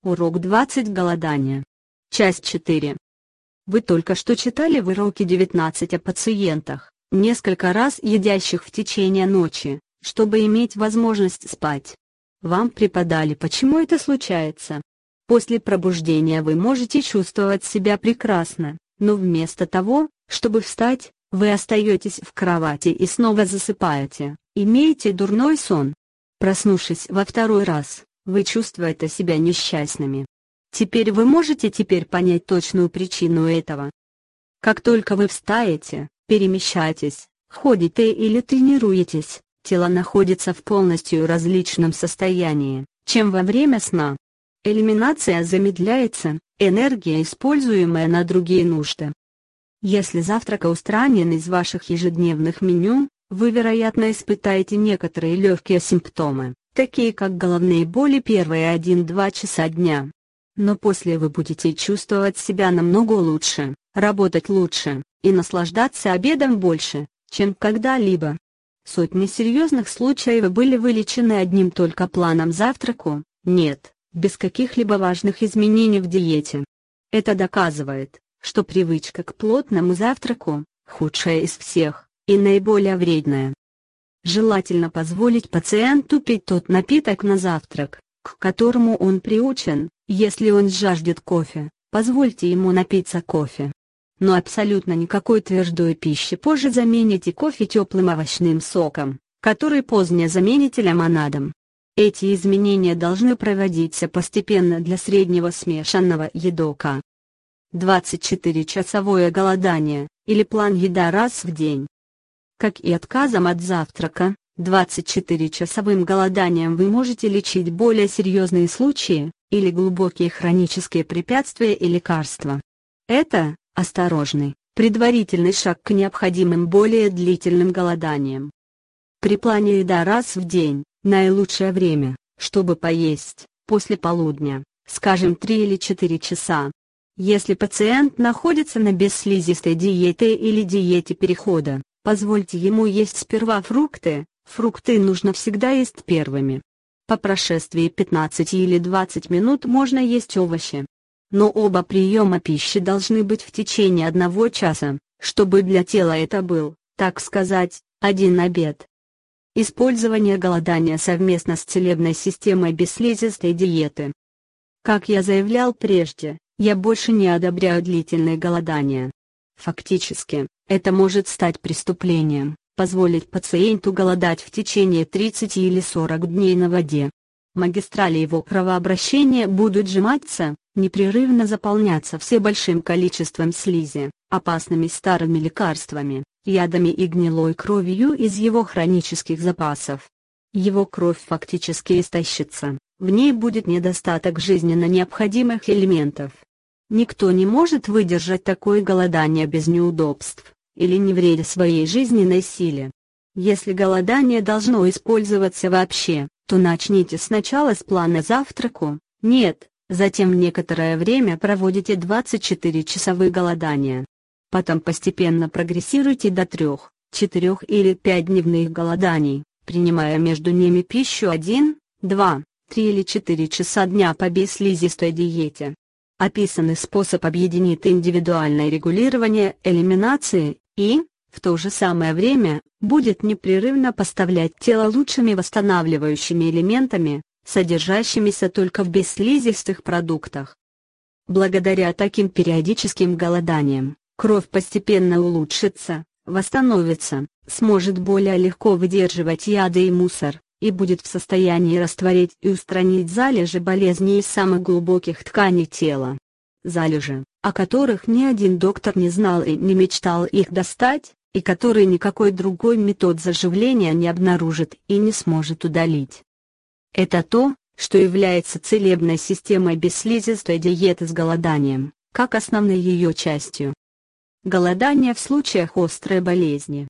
Урок 20. Голодание. Часть 4. Вы только что читали в уроке 19 о пациентах, несколько раз едящих в течение ночи, чтобы иметь возможность спать. Вам преподали, почему это случается. После пробуждения вы можете чувствовать себя прекрасно, но вместо того, чтобы встать, вы остаетесь в кровати и снова засыпаете, имеете дурной сон. Проснувшись во второй раз, вы чувствуете себя несчастными. Теперь вы можете понять точную причину этого. Как только вы встаете, перемещаетесь, ходите или тренируетесь, тело находится в полностью различном состоянии, чем во время сна. Элиминация замедляется, энергия, используемая на другие нужды. Если завтрак устранен из ваших ежедневных меню, вы, вероятно, испытаете некоторые легкие симптомы, такие как головные боли первые 1-2 часа дня. Но после вы будете чувствовать себя намного лучше, работать лучше, и наслаждаться обедом больше, чем когда-либо. Сотни серьезных случаев были вылечены одним только планом завтраку, без каких-либо важных изменений в диете. Это доказывает, что привычка к плотному завтраку – худшая из всех, и наиболее вредная. Желательно позволить пациенту пить тот напиток на завтрак, к которому он приучен. Если он жаждет кофе, позвольте ему напиться кофе. Но абсолютно никакой твердой пищи позже замените кофе теплым овощным соком, который позднее замените лимонадом. Эти изменения должны проводиться постепенно для среднего смешанного едока. 24-часовое голодание, или план еда раз в день. Как и отказом от завтрака, 24-часовым голоданием вы можете лечить более серьезные случаи, или глубокие хронические препятствия и лекарства. Это осторожный, предварительный шаг к необходимым более длительным голоданиям. При плане еда раз в день, наилучшее время, чтобы поесть, после полудня, скажем 3 или 4 часа. Если пациент находится на бесслизистой диете или диете перехода, позвольте ему есть сперва фрукты. Фрукты нужно всегда есть первыми. По прошествии 15 или 20 минут можно есть овощи. Но оба приема пищи должны быть в течение 1 часа, чтобы для тела это был, так сказать, один обед. Использование голодания совместно с целебной системой бесслизистой диеты. Как я заявлял прежде, я больше не одобряю длительное голодание. Фактически, это может стать преступлением. Позволить пациенту голодать в течение 30 или 40 дней на воде. Магистрали его кровообращения будут сжиматься, непрерывно заполняться все большим количеством слизи, опасными старыми лекарствами, ядами и гнилой кровью из его хронических запасов. Его кровь фактически истощится, в ней будет недостаток жизненно необходимых элементов. Никто не может выдержать такое голодание без неудобств или не вредя своей жизненной силе. Если голодание должно использоваться вообще, то начните сначала с плана завтраку, затем некоторое время проводите 24-часовые голодания. Потом постепенно прогрессируйте до 3, 4 или 5 дневных голоданий, принимая между ними пищу 1, 2, 3 или 4 часа дня по бесслизистой диете. Описанный способ объединит индивидуальное регулирование элиминации и, в то же самое время, будет непрерывно поставлять тело лучшими восстанавливающими элементами, содержащимися только в бесслизистых продуктах. Благодаря таким периодическим голоданиям, кровь постепенно улучшится, восстановится, сможет более легко выдерживать яды и мусор, и будет в состоянии растворить и устранить залежи болезней из самых глубоких тканей тела. Залежи, о которых ни один доктор не знал и не мечтал их достать, и которые никакой другой метод заживления не обнаружит и не сможет удалить. Это то, что является целебной системой бесслизистой диеты с голоданием, как основной ее частью. Голодание в случаях острой болезни.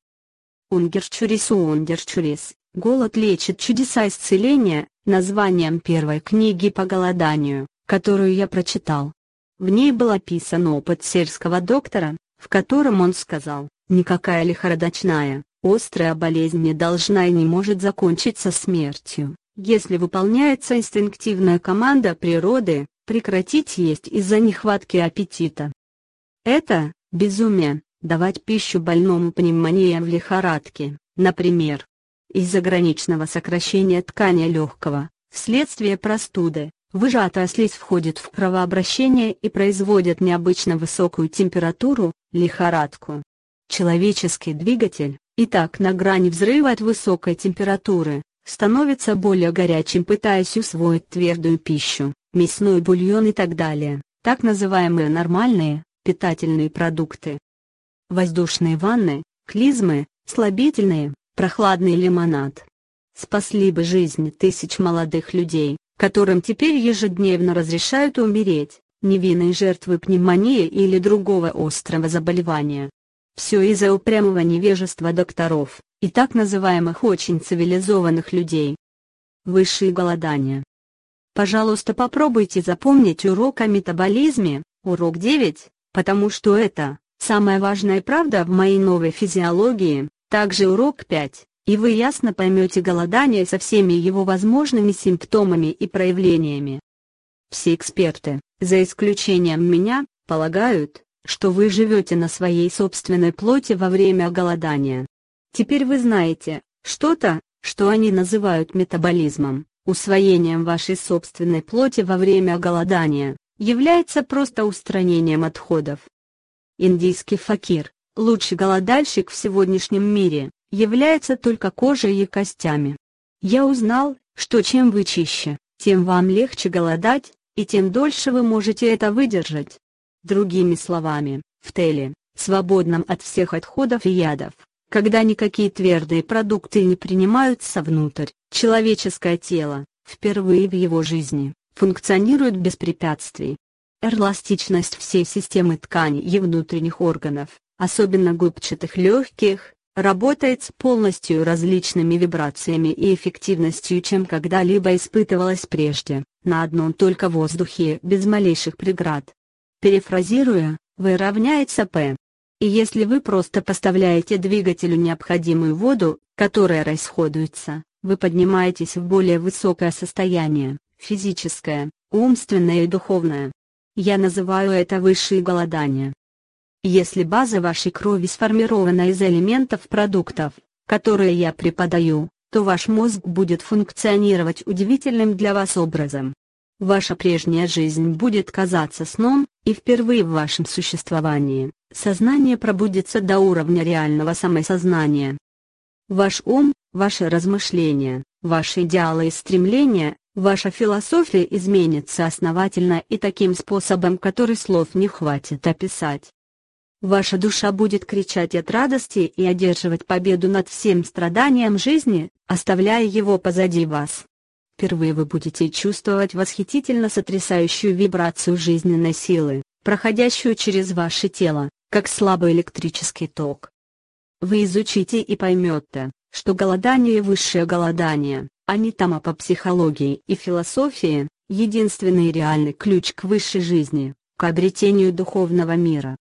Ундерчурис. Голод лечит чудеса исцеления, названием первой книги по голоданию, которую я прочитал. В ней был описан опыт сельского доктора, в котором он сказал: никакая лихорадочная, острая болезнь не должна и не может закончиться смертью, если выполняется инстинктивная команда природы, Прекратить есть из-за нехватки аппетита. Это безумие – давать пищу больному пневмонией в лихорадке, например. Из-за граничного сокращения ткани легкого, вследствие простуды, выжатая слизь входит в кровообращение и производит необычно высокую температуру, лихорадку. Человеческий двигатель, и так на грани взрыва от высокой температуры, становится более горячим, пытаясь усвоить твердую пищу, мясной бульон и так далее, так называемые нормальные, питательные продукты. Воздушные ванны, клизмы, слабительные, прохладный лимонад. Спасли бы жизни тысяч молодых людей, которым теперь ежедневно разрешают умереть, невинные жертвы пневмонии или другого острого заболевания. Все из-за упрямого невежества докторов, и так называемых очень цивилизованных людей. Высшее голодание. Пожалуйста, попробуйте запомнить урок о метаболизме, урок 9, потому что это самая важная правда в моей новой физиологии, также урок 5, и вы ясно поймете голодание со всеми его возможными симптомами и проявлениями. Все эксперты, за исключением меня, полагают, что вы живете на своей собственной плоти во время голодания. Теперь вы знаете, что-то, что они называют метаболизмом, усвоением вашей собственной плоти во время голодания, является просто устранением отходов. Индийский факир, лучший голодальщик в сегодняшнем мире, является только кожей и костями. Я узнал, что чем вы чище, тем вам легче голодать, и тем дольше вы можете это выдержать. Другими словами, в теле, свободном от всех отходов и ядов, когда никакие твердые продукты не принимаются внутрь, человеческое тело, впервые в его жизни, функционирует без препятствий. Эластичность всей системы тканей и внутренних органов, особенно губчатых легких, работает с полностью различными вибрациями и эффективностью, чем когда-либо испытывалась прежде, на одном только воздухе без малейших преград. Перефразируя, V равняется P. И если вы просто поставляете двигателю необходимую воду, которая расходуется, вы поднимаетесь в более высокое состояние, физическое, умственное и духовное. Я называю это высшее голодание. Если база вашей крови сформирована из элементов продуктов, которые я преподаю, то ваш мозг будет функционировать удивительным для вас образом. Ваша прежняя жизнь будет казаться сном, и впервые в вашем существовании, сознание пробудится до уровня реального самосознания. Ваш ум, ваши размышления, ваши идеалы и стремления, ваша философия изменится основательно и таким способом, который слов не хватит описать. Ваша душа будет кричать от радости и одерживать победу над всем страданием жизни, оставляя его позади вас. Впервые вы будете чувствовать восхитительно сотрясающую вибрацию жизненной силы, проходящую через ваше тело, как слабый электрический ток. Вы изучите и поймете, что голодание и высшее голодание, а не тама по психологии и философии, единственный реальный ключ к высшей жизни, к обретению духовного мира.